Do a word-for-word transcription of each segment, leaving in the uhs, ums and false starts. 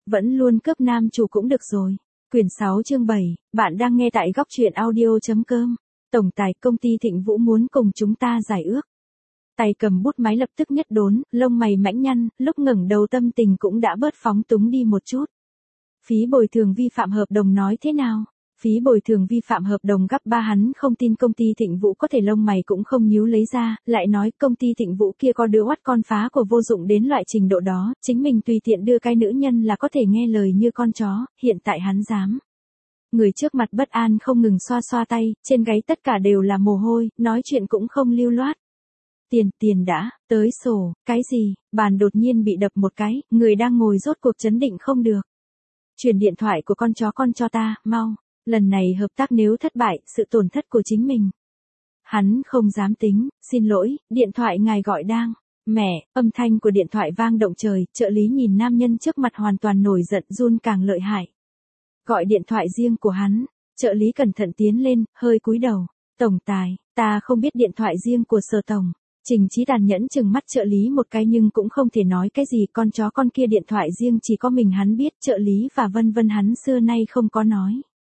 vẫn luôn cướp nam chủ cũng được rồi. Quyển sáu chương bảy, bạn đang nghe tại góc truyện audio.com. Tổng tài công ty Thịnh Vũ muốn cùng chúng ta giải ước. Tay cầm bút máy lập tức nhất đốn, lông mày mãnh nhăn, lúc ngẩng đầu tâm tình cũng đã bớt phóng túng đi một chút. Phí bồi thường vi phạm hợp đồng nói thế nào? Phí bồi thường vi phạm hợp đồng gấp ba hắn không tin công ty Thịnh Vũ có thể lông mày cũng không nhíu lấy ra, lại nói công ty Thịnh Vũ kia có đứa oắt con phá của vô dụng đến loại trình độ đó, chính mình tùy tiện đưa cái nữ nhân là có thể nghe lời như con chó, hiện tại hắn dám. Người trước mặt bất an không ngừng xoa xoa tay, trên gáy tất cả đều là mồ hôi, nói chuyện cũng không lưu loát. Tiền, tiền đã, tới sổ, cái gì, bàn đột nhiên bị đập một cái, người đang ngồi rốt cuộc chấn định không được. Truyền điện thoại của con chó con cho ta, mau. Lần này hợp tác nếu thất bại, sự tổn thất của chính mình. Hắn không dám tính, xin lỗi, điện thoại ngài gọi đang. Mẹ, âm thanh của điện thoại vang động trời, trợ lý nhìn nam nhân trước mặt hoàn toàn nổi giận run càng lợi hại. Gọi điện thoại riêng của hắn, trợ lý cẩn thận tiến lên, hơi cúi đầu. Tổng tài, ta không biết điện thoại riêng của Sở tổng. Trình Chí tàn nhẫn chừng mắt trợ lý một cái nhưng cũng không thể nói cái gì, con chó con kia điện thoại riêng chỉ có mình hắn biết, trợ lý và vân vân hắn xưa nay không có nói.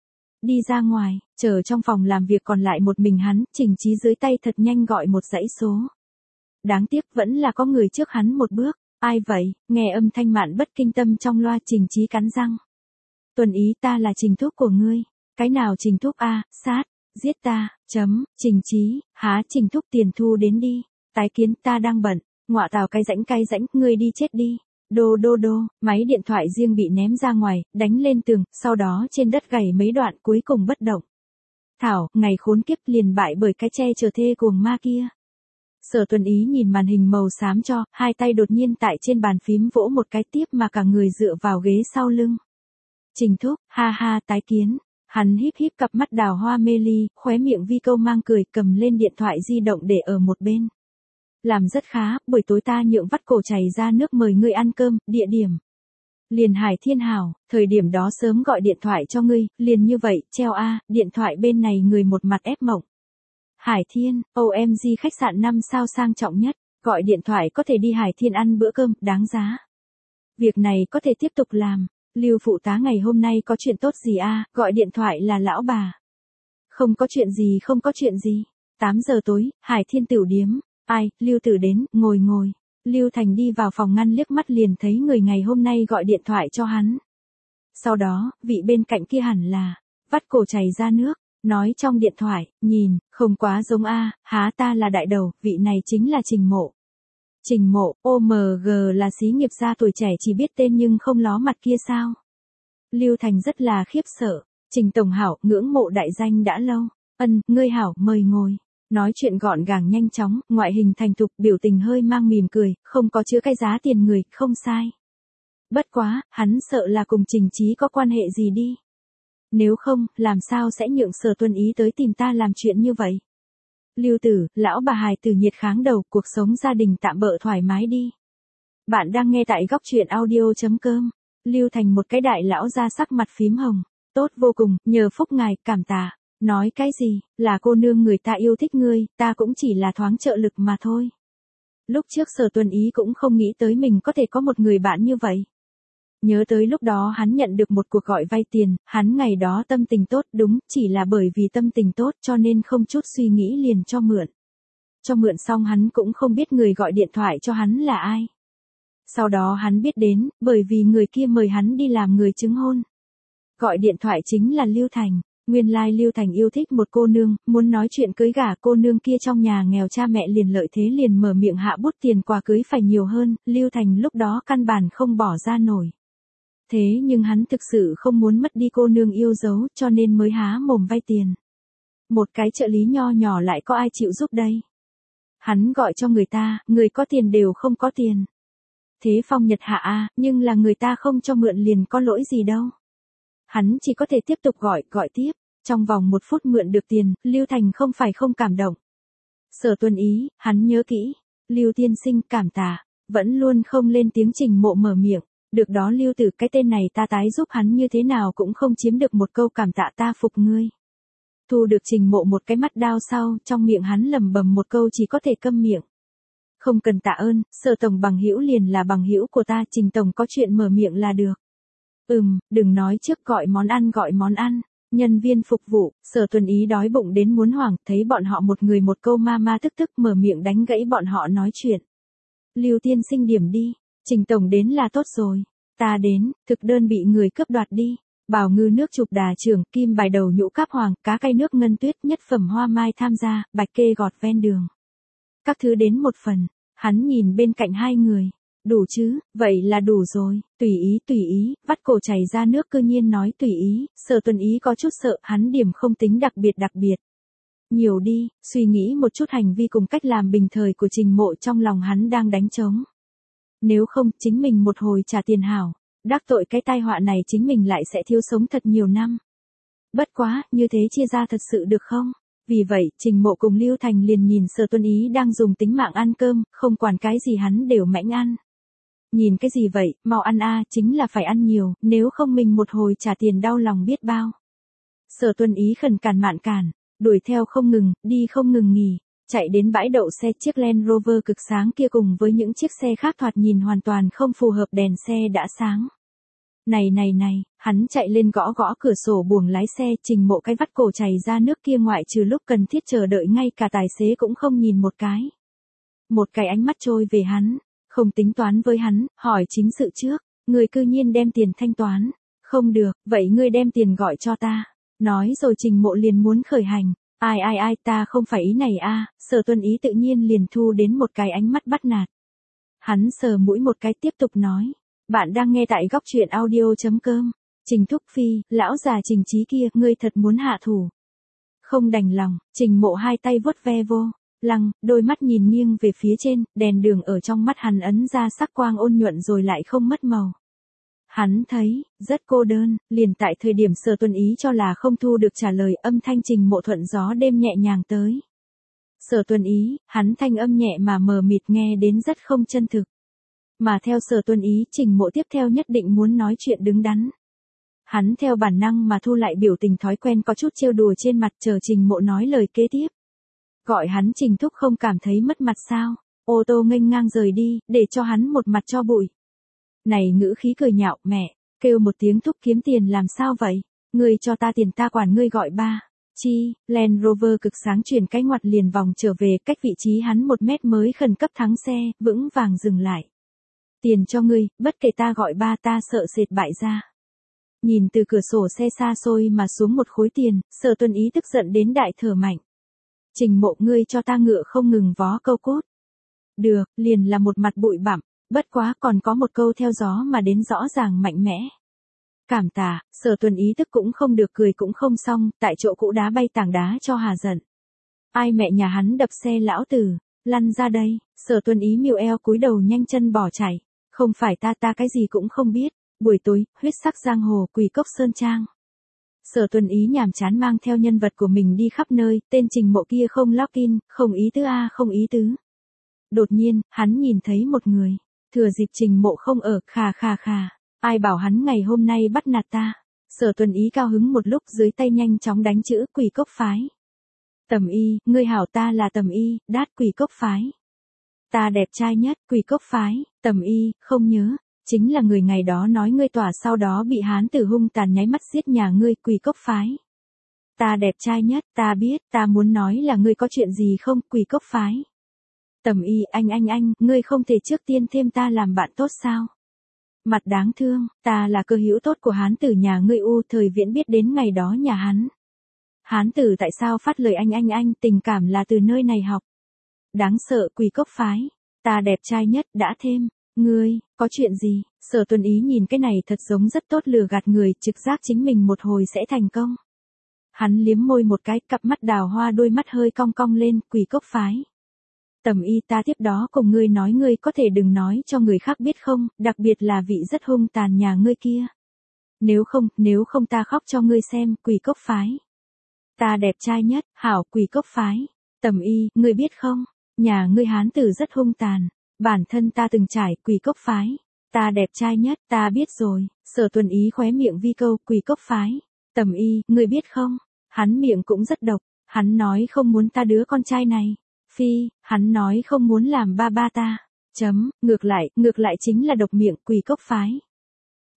Đi ra ngoài, chờ trong phòng làm việc còn lại một mình hắn, Trình Chí dưới tay thật nhanh gọi một dãy số. Đáng tiếc vẫn là có người trước hắn một bước, ai vậy, nghe âm thanh mạn bất kinh tâm trong loa. Trình Chí cắn răng. Tuần ý ta là Trình thúc của ngươi, cái nào Trình thúc a, sát, giết ta, chấm, Trình Chí, há Trình thúc tiền thu đến đi, tái kiến ta đang bận, ngọa tào cái rãnh cái rãnh, ngươi đi chết đi. Đô đô đô, máy điện thoại riêng bị ném ra ngoài, đánh lên tường, sau đó trên đất gầy mấy đoạn cuối cùng bất động. Thảo, ngày khốn kiếp liền bại bởi cái che chở thê cuồng ma kia. Sở Tuần Ý nhìn màn hình màu xám cho, hai tay đột nhiên tại trên bàn phím vỗ một cái tiếp mà cả người dựa vào ghế sau lưng. Trình thúc, ha ha tái kiến. Hắn híp híp cặp mắt đào hoa mê ly, khóe miệng vi câu mang cười, cầm lên điện thoại di động để ở một bên. Làm rất khá, buổi tối ta nhượng vắt cổ chảy ra nước mời ngươi ăn cơm, địa điểm. Liền Hải Thiên hảo, thời điểm đó sớm gọi điện thoại cho ngươi, liền như vậy, treo a, điện thoại bên này người một mặt ép mộng. Hải Thiên, o em giê khách sạn năm sao sang trọng nhất, gọi điện thoại có thể đi Hải Thiên ăn bữa cơm, đáng giá. Việc này có thể tiếp tục làm, Lưu phụ tá ngày hôm nay có chuyện tốt gì a, gọi điện thoại là lão bà. Không có chuyện gì không có chuyện gì, tám giờ tối, Hải Thiên tửu điếm. Ai, Lưu Tử đến, ngồi ngồi. Lưu Thành đi vào phòng ngăn liếc mắt liền thấy người ngày hôm nay gọi điện thoại cho hắn. Sau đó, vị bên cạnh kia hẳn là, vắt cổ chảy ra nước, nói trong điện thoại, nhìn, không quá giống a, há ta là đại đầu, vị này chính là Trình Mộ. Trình Mộ, ô em giê là xí nghiệp gia tuổi trẻ chỉ biết tên nhưng không ló mặt kia sao? Lưu Thành rất là khiếp sợ, Trình tổng hảo, ngưỡng mộ đại danh đã lâu. Ân, ngươi hảo, mời ngồi. Nói chuyện gọn gàng nhanh chóng, ngoại hình thành thục, biểu tình hơi mang mỉm cười, không có chứa cái giá tiền người, không sai. Bất quá, hắn sợ là cùng Trình Chí có quan hệ gì đi. Nếu không, làm sao sẽ nhượng Sở Tuần Ý tới tìm ta làm chuyện như vậy? Lưu Tử, lão bà hài tử nhiệt kháng đầu, cuộc sống gia đình tạm bợ thoải mái đi. Bạn đang nghe tại góc truyện audio.com. Lưu Thành một cái đại lão ra sắc mặt phím hồng. Tốt vô cùng, nhờ phúc ngài, cảm tạ. Nói cái gì, là cô nương người ta yêu thích ngươi, ta cũng chỉ là thoáng trợ lực mà thôi. Lúc trước Sở Tuần Ý cũng không nghĩ tới mình có thể có một người bạn như vậy. Nhớ tới lúc đó hắn nhận được một cuộc gọi vay tiền, hắn ngày đó tâm tình tốt, đúng, chỉ là bởi vì tâm tình tốt cho nên không chút suy nghĩ liền cho mượn. Cho mượn xong hắn cũng không biết người gọi điện thoại cho hắn là ai. Sau đó hắn biết đến, bởi vì người kia mời hắn đi làm người chứng hôn. Gọi điện thoại chính là Lưu Thành. Nguyên lai Lưu Thành yêu thích một cô nương, muốn nói chuyện cưới gả, cô nương kia trong nhà nghèo, cha mẹ liền lợi thế liền mở miệng hạ bút tiền quà cưới phải nhiều hơn, Lưu Thành lúc đó căn bản không bỏ ra nổi. Thế nhưng hắn thực sự không muốn mất đi cô nương yêu dấu, cho nên mới há mồm vay tiền. Một cái trợ lý nho nhỏ lại có ai chịu giúp đây? Hắn gọi cho người ta, người có tiền đều không có tiền. Thế phong nhật hạ a, nhưng là người ta không cho mượn liền có lỗi gì đâu. Hắn chỉ có thể tiếp tục gọi, gọi tiếp. Trong vòng một phút mượn được tiền, Lưu Thành không phải không cảm động. Sở Tuần Ý, hắn nhớ kỹ. Lưu tiên sinh, cảm tạ. Vẫn luôn không lên tiếng. Trình Mộ mở miệng. Được đó Lưu Tử, cái tên này ta tái giúp hắn như thế nào cũng không chiếm được một câu cảm tạ, ta phục ngươi. Thu được Trình Mộ một cái mắt đao sau, trong miệng hắn lẩm bẩm một câu chỉ có thể câm miệng. Không cần tạ ơn, Sở tổng bằng hữu liền là bằng hữu của ta, Trình tổng có chuyện mở miệng là được. Ừm, đừng nói trước gọi món ăn gọi món ăn. Nhân viên phục vụ, Sở Tuần Ý đói bụng đến muốn hoảng, thấy bọn họ một người một câu ma ma tức tức mở miệng đánh gãy bọn họ nói chuyện. Lưu tiên sinh điểm đi, Trình tổng đến là tốt rồi. Ta đến, thực đơn bị người cướp đoạt đi. Bảo ngư nước chụp đà trưởng, kim bài đầu nhũ cáp hoàng, cá cay nước ngân tuyết, nhất phẩm hoa mai tham gia, bạch kê gọt ven đường. Các thứ đến một phần, hắn nhìn bên cạnh hai người. Đủ chứ, vậy là đủ rồi, tùy ý tùy ý, vắt cổ chảy ra nước cư nhiên nói tùy ý, Sở Tuần Ý có chút sợ, hắn điểm không tính đặc biệt đặc biệt. Nhiều đi, suy nghĩ một chút hành vi cùng cách làm bình thời của Trình Mộ trong lòng hắn đang đánh trống. Nếu không, chính mình một hồi trả tiền hảo, đắc tội cái tai họa này chính mình lại sẽ thiếu sống thật nhiều năm. Bất quá, như thế chia ra thật sự được không? Vì vậy, Trình Mộ cùng Lưu Thành liền nhìn Sở Tuần Ý đang dùng tính mạng ăn cơm, không quản cái gì hắn đều mãnh ăn. Nhìn cái gì vậy, mau ăn a, chính là phải ăn nhiều, nếu không mình một hồi trả tiền đau lòng biết bao. Sở Tuần Ý khẩn cản mạn cản, đuổi theo không ngừng, đi không ngừng nghỉ, chạy đến bãi đậu xe chiếc Land Rover cực sáng kia cùng với những chiếc xe khác thoạt nhìn hoàn toàn không phù hợp đèn xe đã sáng. Này này này, hắn chạy lên gõ gõ cửa sổ buồng lái xe, Trình Mộ cái vắt cổ chảy ra nước kia ngoại trừ lúc cần thiết chờ đợi ngay cả tài xế cũng không nhìn một cái. Một cái ánh mắt trôi về hắn. Không tính toán với hắn, hỏi chính sự trước, người cư nhiên đem tiền thanh toán. Không được, vậy ngươi đem tiền gọi cho ta. Nói rồi Trình Mộ liền muốn khởi hành. Ai ai ai ta không phải ý này a, Sở Tuần Ý tự nhiên liền thu đến một cái ánh mắt bắt nạt. Hắn sờ mũi một cái tiếp tục nói. Bạn đang nghe tại góc truyện audio.com. Trình Thúc Phi, lão già Trình Trí kia, ngươi thật muốn hạ thủ. Không đành lòng, Trình Mộ hai tay vuốt ve vô. Lăng, đôi mắt nhìn nghiêng về phía trên, đèn đường ở trong mắt hắn ấn ra sắc quang ôn nhuận rồi lại không mất màu. Hắn thấy, rất cô đơn, liền tại thời điểm Sở Tuần Ý cho là không thu được trả lời, âm thanh Trình Mộ thuận gió đêm nhẹ nhàng tới. Sở Tuần Ý, hắn thanh âm nhẹ mà mờ mịt nghe đến rất không chân thực. Mà theo Sở Tuần Ý, Trình Mộ tiếp theo nhất định muốn nói chuyện đứng đắn. Hắn theo bản năng mà thu lại biểu tình thói quen có chút trêu đùa trên mặt, chờ Trình Mộ nói lời kế tiếp. Gọi hắn Trình Thúc không cảm thấy mất mặt sao? Ô tô nghênh ngang rời đi, để cho hắn một mặt cho bụi. Này ngữ khí cười nhạo, mẹ, kêu một tiếng thúc kiếm tiền làm sao vậy? Ngươi cho ta tiền ta quản ngươi gọi ba. Chi, Land Rover cực sáng chuyển cái ngoặt liền vòng trở về, cách vị trí hắn một mét mới khẩn cấp thắng xe, vững vàng dừng lại. Tiền cho ngươi, bất kể ta gọi ba ta sợ sệt bại ra. Nhìn từ cửa sổ xe xa xôi mà xuống một khối tiền, Sở Tuần Ý tức giận đến đại thở mạnh. Trình Mộ ngươi cho ta ngựa không ngừng vó câu cốt. Được, liền là một mặt bụi bặm, bất quá còn có một câu theo gió mà đến rõ ràng mạnh mẽ. Cảm tạ, Sở Tuần Ý tức cũng không được cười cũng không xong, tại chỗ cũ đá bay tảng đá cho hà giận. Ai mẹ nhà hắn đập xe lão tử, lăn ra đây, Sở Tuần Ý miêu eo cúi đầu nhanh chân bỏ chạy. Không phải ta ta cái gì cũng không biết, buổi tối, huyết sắc giang hồ quỷ cốc sơn trang. Sở Tuần Ý nhàm chán mang theo nhân vật của mình đi khắp nơi, tên Trình Mộ kia không login, không ý tứ a không ý tứ. Đột nhiên, hắn nhìn thấy một người, thừa dịp Trình Mộ không ở, khà khà khà, ai bảo hắn ngày hôm nay bắt nạt ta. Sở Tuần Ý cao hứng một lúc dưới tay nhanh chóng đánh chữ quỷ cốc phái. Tầm y, ngươi hảo ta là Tầm y, đát quỷ cốc phái. Ta đẹp trai nhất, quỷ cốc phái, Tầm y, không nhớ. Chính là người ngày đó nói ngươi tỏa sau đó bị hán tử hung tàn nháy mắt giết nhà ngươi, quỷ cốc phái. Ta đẹp trai nhất, ta biết, ta muốn nói là ngươi có chuyện gì không, quỷ cốc phái. Tầm y, anh anh anh, ngươi không thể trước tiên thêm ta làm bạn tốt sao? Mặt đáng thương, ta là cơ hữu tốt của hán tử nhà ngươi u, thời viễn biết đến ngày đó nhà hắn. Hán tử tại sao phát lời anh anh anh, tình cảm là từ nơi này học. Đáng sợ, quỷ cốc phái. Ta đẹp trai nhất, đã thêm. Ngươi, có chuyện gì? Sở Tuần Ý nhìn cái này thật giống rất tốt lừa gạt người, trực giác chính mình một hồi sẽ thành công. Hắn liếm môi một cái, cặp mắt đào hoa đôi mắt hơi cong cong lên, quỷ cốc phái. Tầm y ta tiếp đó cùng ngươi nói ngươi có thể đừng nói cho người khác biết không, đặc biệt là vị rất hung tàn nhà ngươi kia. Nếu không, nếu không ta khóc cho ngươi xem, quỷ cốc phái. Ta đẹp trai nhất, hảo quỷ cốc phái. Tầm y, ngươi biết không, nhà ngươi hán tử rất hung tàn. Bản thân ta từng trải, quỷ cốc phái. Ta đẹp trai nhất, ta biết rồi. Sở Tuần Ý khóe miệng vi câu, quỷ cốc phái. Tầm y, ngươi biết không? Hắn miệng cũng rất độc. Hắn nói không muốn ta đứa con trai này. Phi, hắn nói không muốn làm ba ba ta. Chấm, ngược lại, ngược lại chính là độc miệng, quỷ cốc phái.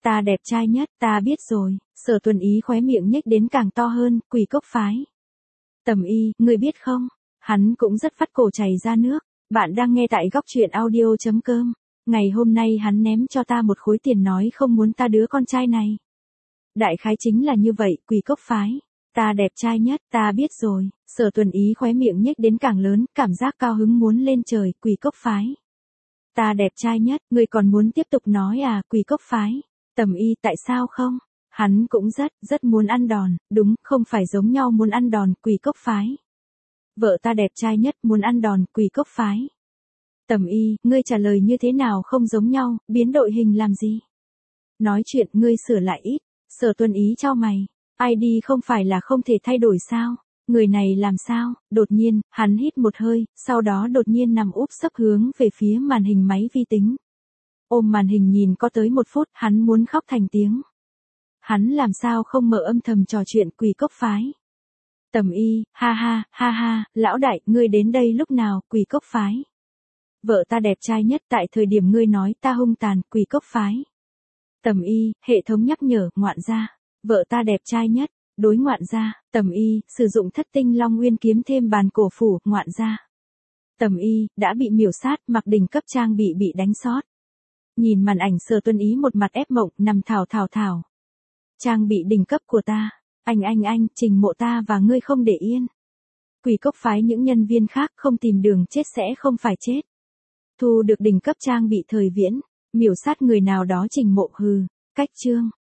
Ta đẹp trai nhất, ta biết rồi, Sở Tuần Ý khóe miệng nhếch đến càng to hơn, Quỷ Cốc Phái. Tầm Y, ngươi biết không, hắn cũng rất vắt cổ chảy ra nước. Bạn đang nghe tại góc truyện audio.com. Ngày hôm nay hắn ném cho ta một khối tiền nói không muốn ta đứa con trai này. Đại khái chính là như vậy, Quỷ Cốc Phái. Ta đẹp trai nhất, ta biết rồi, Sở Tuần Ý khóe miệng nhếch đến càng lớn, cảm giác cao hứng muốn lên trời, Quỷ Cốc Phái. Ta đẹp trai nhất, ngươi còn muốn tiếp tục nói à, Quỷ Cốc Phái. Tầm Y, tại sao không? Hắn cũng rất, rất muốn ăn đòn, đúng, không phải giống nhau muốn ăn đòn, Quỷ Cốc Phái. Vợ ta đẹp trai nhất, muốn ăn đòn, Quỷ Cốc Phái. Tầm Y, ngươi trả lời như thế nào không giống nhau, biến đội hình làm gì? Nói chuyện, ngươi sửa lại ít, Sở Tuần Ý chau mày. i đê không phải là không thể thay đổi sao? Người này làm sao? Đột nhiên, hắn hít một hơi, sau đó đột nhiên nằm úp sấp hướng về phía màn hình máy vi tính. Ôm màn hình nhìn có tới một phút, hắn muốn khóc thành tiếng. Hắn làm sao không mở âm thầm trò chuyện, Quỷ Cốc Phái. Tầm Y, ha ha, ha ha, lão đại, ngươi đến đây lúc nào, Quỷ Cốc Phái. Vợ ta đẹp trai nhất, tại thời điểm ngươi nói ta hung tàn, Quỷ Cốc Phái. Tầm Y, hệ thống nhắc nhở, ngoạn gia. Vợ ta đẹp trai nhất, đối ngoạn gia. Tầm Y, sử dụng thất tinh long nguyên kiếm thêm bàn cổ phủ, ngoạn gia. Tầm Y, đã bị miểu sát, mặc đỉnh cấp trang bị bị đánh sót. Nhìn màn ảnh Sở Tuần Ý một mặt ép mộng, nằm thảo thảo thảo. Trang bị đỉnh cấp của ta. Anh anh anh, Trình Mộ ta và ngươi không để yên. Quỷ Cốc Phái những nhân viên khác không tìm đường chết sẽ không phải chết. Thu được đỉnh cấp trang bị thời viễn, miểu sát người nào đó Trình Mộ hừ, cách chương.